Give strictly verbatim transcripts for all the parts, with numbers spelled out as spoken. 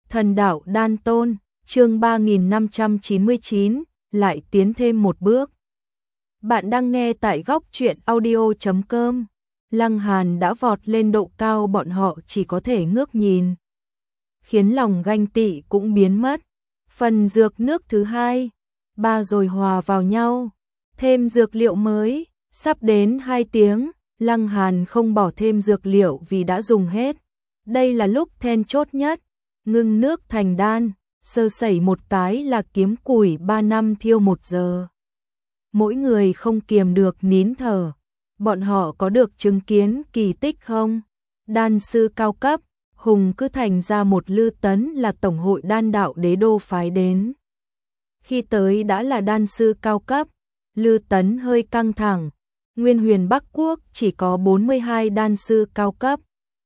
Thần đạo đan tôn, chương ba nghìn năm trăm chín mươi chín, lại tiến thêm một bước. Bạn đang nghe tại góc truyện audio chấm com. Lăng Hàn đã vọt lên độ cao bọn họ chỉ có thể ngước nhìn, khiến lòng ganh tị cũng biến mất. Phần dược nước thứ hai, ba rồi hòa vào nhau, thêm dược liệu mới, sắp đến hai tiếng, Lăng Hàn không bỏ thêm dược liệu vì đã dùng hết. Đây là lúc then chốt nhất, ngưng nước thành đan, sơ sẩy một cái là kiếm củi ba năm thiêu một giờ. Mỗi người không kiềm được nín thở. Bọn họ có được chứng kiến kỳ tích không? Đan sư cao cấp, Hùng Cứ Thành ra một Lư Tấn là tổng hội đan đạo đế đô phái đến. Khi tới đã là đan sư cao cấp, Lư Tấn hơi căng thẳng. Nguyên Huyền Bắc Quốc chỉ có bốn mươi hai đan sư cao cấp.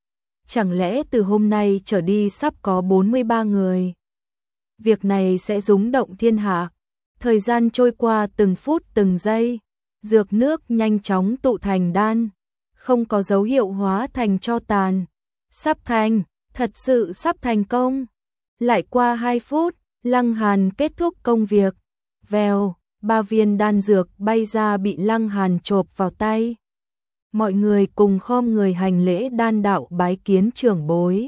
Chẳng lẽ từ hôm nay trở đi sắp có bốn mươi ba người? Việc này sẽ rúng động thiên hạ. Thời gian trôi qua từng phút từng giây, dược nước nhanh chóng tụ thành đan, không có dấu hiệu hóa thành tro tàn. Sắp thành, thật sự sắp thành công. Lại qua hai phút, Lăng Hàn kết thúc công việc. Vèo, ba viên đan dược bay ra bị Lăng Hàn chộp vào tay. Mọi người cùng khom người hành lễ đan đạo bái kiến trưởng bối,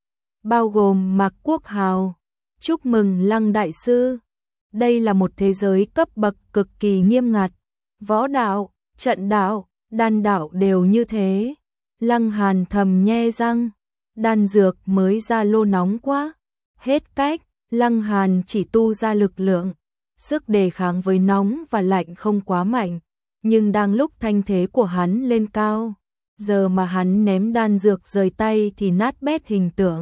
bao gồm Mạc Quốc Hào. Chúc mừng Lăng đại sư. Đây là một thế giới cấp bậc cực kỳ nghiêm ngặt. Võ đạo, trận đạo, đan đạo đều như thế. Lăng Hàn thầm nhe răng, đan dược mới ra lô nóng quá. Hết cách, Lăng Hàn chỉ tu ra lực lượng, sức đề kháng với nóng và lạnh không quá mạnh. Nhưng đang lúc thanh thế của hắn lên cao, giờ mà hắn ném đan dược rời tay thì nát bét hình tượng.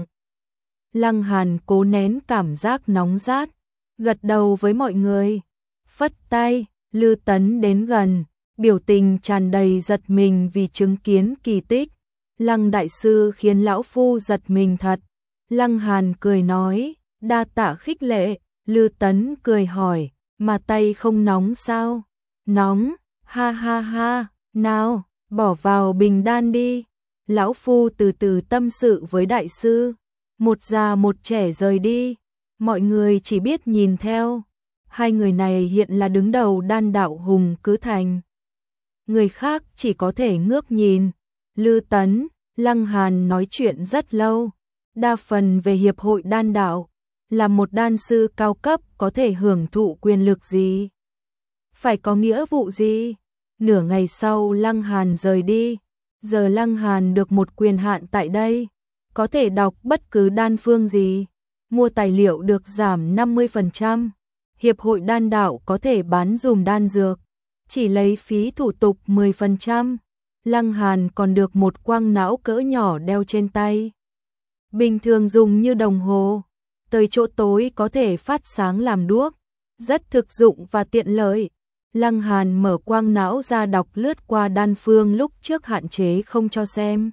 Lăng Hàn cố nén cảm giác nóng rát, gật đầu với mọi người, phất tay. Lư Tấn đến gần, biểu tình tràn đầy giật mình vì chứng kiến kỳ tích. Lăng đại sư khiến lão phu giật mình thật. Lăng Hàn cười nói, đa tạ khích lệ. Lư Tấn cười hỏi, mà tay không nóng sao? Nóng, ha ha ha, nào, bỏ vào bình đan đi. Lão phu từ từ tâm sự với đại sư. Một già một trẻ rời đi, mọi người chỉ biết nhìn theo. Hai người này hiện là đứng đầu đan đạo Hùng Cứ Thành. Người khác chỉ có thể ngước nhìn. Lư Tấn, Lăng Hàn nói chuyện rất lâu, đa phần về hiệp hội đan đạo. Là một đan sư cao cấp có thể hưởng thụ quyền lực gì? Phải có nghĩa vụ gì? Nửa ngày sau Lăng Hàn rời đi. Giờ Lăng Hàn được một quyền hạn tại đây, có thể đọc bất cứ đan phương gì, mua tài liệu được giảm năm mươi phần trăm. Hiệp hội đan đạo có thể bán dùm đan dược, chỉ lấy phí thủ tục mười phần trăm. Lăng Hàn còn được một quang não cỡ nhỏ đeo trên tay, bình thường dùng như đồng hồ, tới chỗ tối có thể phát sáng làm đuốc, rất thực dụng và tiện lợi. Lăng Hàn mở quang não ra đọc lướt qua đan phương lúc trước hạn chế không cho xem.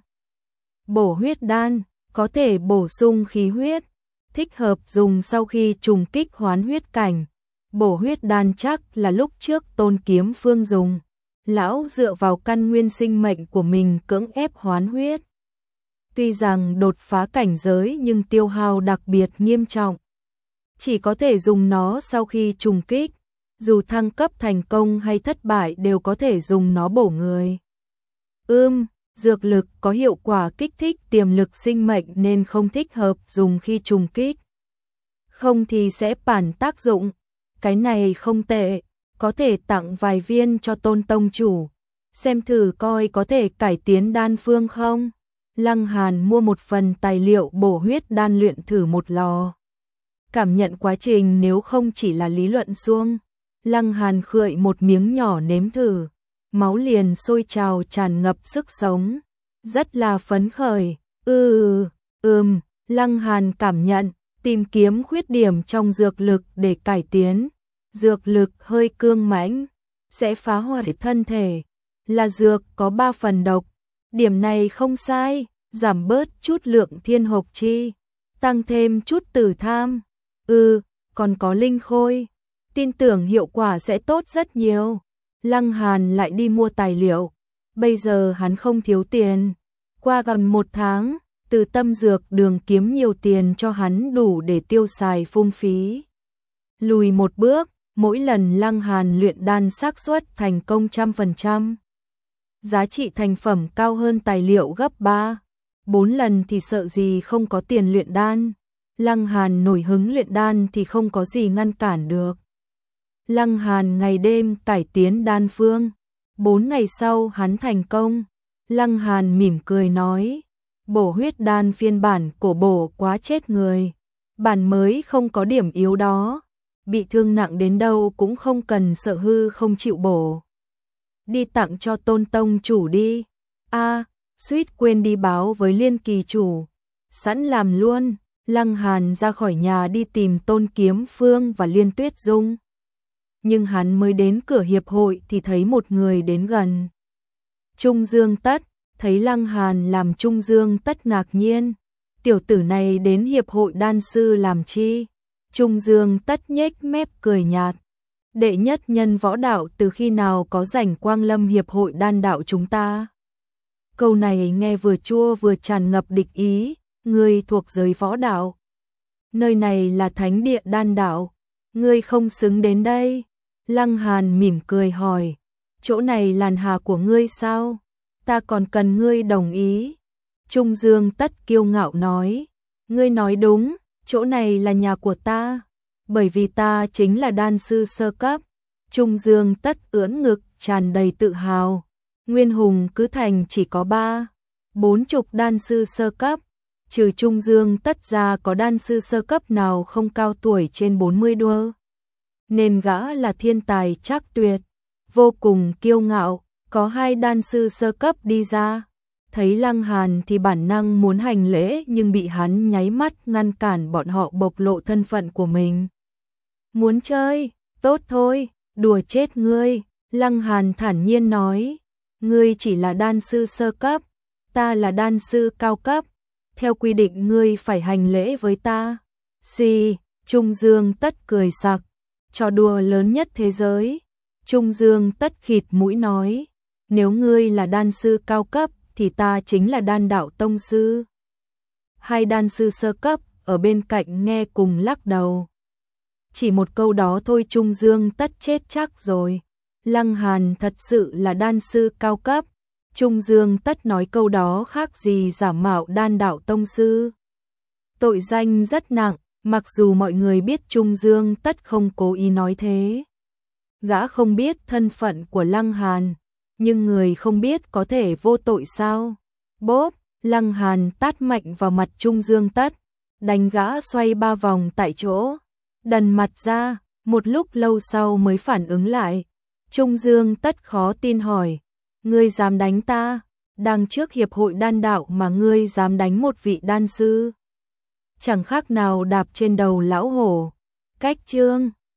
Bổ huyết đan, có thể bổ sung khí huyết, thích hợp dùng sau khi trùng kích hoán huyết cảnh. Bổ huyết đan chắc là lúc trước Tôn Kiếm Phương dùng. Lão dựa vào căn nguyên sinh mệnh của mình cưỡng ép hoán huyết. Tuy rằng đột phá cảnh giới nhưng tiêu hao đặc biệt nghiêm trọng. Chỉ có thể dùng nó sau khi trùng kích. Dù thăng cấp thành công hay thất bại đều có thể dùng nó bổ người. Ưm, dược lực có hiệu quả kích thích tiềm lực sinh mệnh nên không thích hợp dùng khi trùng kích. Không thì sẽ phản tác dụng. Cái này không tệ, có thể tặng vài viên cho Tôn tông chủ, xem thử coi có thể cải tiến đan phương không. Lăng Hàn mua một phần tài liệu bổ huyết đan luyện thử một lò. Cảm nhận quá trình nếu không chỉ là lý luận suông. Lăng Hàn khưởi một miếng nhỏ nếm thử, máu liền sôi trào tràn ngập sức sống, rất là phấn khởi. Ừ, ừ, ừm, Lăng Hàn cảm nhận, tìm kiếm khuyết điểm trong dược lực để cải tiến. Dược lực hơi cương mãnh, sẽ phá hoại thân thể. Là dược có ba phần độc, điểm này không sai, giảm bớt chút lượng thiên hộc chi, tăng thêm chút tử tham. Ừ, còn có linh khôi, tin tưởng hiệu quả sẽ tốt rất nhiều. Lăng Hàn lại đi mua tài liệu, bây giờ hắn không thiếu tiền. Qua gần một tháng, từ Tâm Dược Đường kiếm nhiều tiền cho hắn đủ để tiêu xài phung phí. Lùi một bước, mỗi lần Lăng Hàn luyện đan xác suất thành công trăm phần trăm. Giá trị thành phẩm cao hơn tài liệu gấp ba, bốn lần thì sợ gì không có tiền luyện đan. Lăng Hàn nổi hứng luyện đan thì không có gì ngăn cản được. Lăng Hàn ngày đêm cải tiến đan phương. Bốn ngày sau hắn thành công. Lăng Hàn mỉm cười nói, bổ huyết đan phiên bản cổ bổ quá chết người. Bản mới không có điểm yếu đó. Bị thương nặng đến đâu cũng không cần sợ hư không chịu bổ. Đi tặng cho Tôn tông chủ đi. A, à, suýt quên đi báo với Liên Kỳ chủ. Sẵn làm luôn. Lăng Hàn ra khỏi nhà đi tìm Tôn Kiếm Phương và Liên Tuyết Dung. Nhưng hắn mới đến cửa hiệp hội thì thấy một người đến gần. Trung Dương Tất, thấy Lăng Hàn làm Trung Dương Tất ngạc nhiên. Tiểu tử này đến hiệp hội đan sư làm chi? Trung Dương Tất nhếch mép cười nhạt. Đệ nhất nhân võ đạo từ khi nào có rảnh quang lâm hiệp hội đan đạo chúng ta? Câu này nghe vừa chua vừa tràn ngập địch ý. Ngươi thuộc giới võ đạo. Nơi này là thánh địa đan đạo. Ngươi không xứng đến đây. Lăng Hàn mỉm cười hỏi. Chỗ này làn hà của ngươi sao? Ta còn cần ngươi đồng ý. Trung Dương Tất kiêu ngạo nói. Ngươi nói đúng, chỗ này là nhà của ta. Bởi vì ta chính là đan sư sơ cấp. Trung Dương Tất ưỡn ngực tràn đầy tự hào. Nguyên Hùng cứ thành chỉ có ba, bốn chục đan sư sơ cấp. Trừ Trung Dương Tất ra có đan sư sơ cấp nào không cao tuổi trên bốn mươi đua. Nên gã là thiên tài trác tuyệt, vô cùng kiêu ngạo. Có hai đan sư sơ cấp đi ra. Thấy Lăng Hàn thì bản năng muốn hành lễ nhưng bị hắn nháy mắt ngăn cản bọn họ bộc lộ thân phận của mình. Muốn chơi, tốt thôi, đùa chết ngươi. Lăng Hàn thản nhiên nói. Ngươi chỉ là đan sư sơ cấp, ta là đan sư cao cấp. Theo quy định ngươi phải hành lễ với ta. Xì, Trung Dương Tất cười sặc. Trò đùa lớn nhất thế giới. Trung Dương Tất khịt mũi nói. Nếu ngươi là đan sư cao cấp thì ta chính là đan đạo tông sư. Hai đan sư sơ cấp ở bên cạnh nghe cùng lắc đầu. Chỉ một câu đó thôi Trung Dương Tất chết chắc rồi. Lăng Hàn thật sự là đan sư cao cấp. Trung Dương Tất nói câu đó khác gì giả mạo đan đạo tông sư. Tội danh rất nặng, mặc dù mọi người biết Trung Dương Tất không cố ý nói thế. Gã không biết thân phận của Lăng Hàn, nhưng người không biết có thể vô tội sao? Bốp, Lăng Hàn tát mạnh vào mặt Trung Dương Tất, đánh gã xoay ba vòng tại chỗ, đần mặt ra, một lúc lâu sau mới phản ứng lại. Trung Dương Tất khó tin hỏi, ngươi dám đánh ta? Đang trước hiệp hội đan đạo mà ngươi dám đánh một vị đan sư? Chẳng khác nào đạp trên đầu lão hổ. Cách chương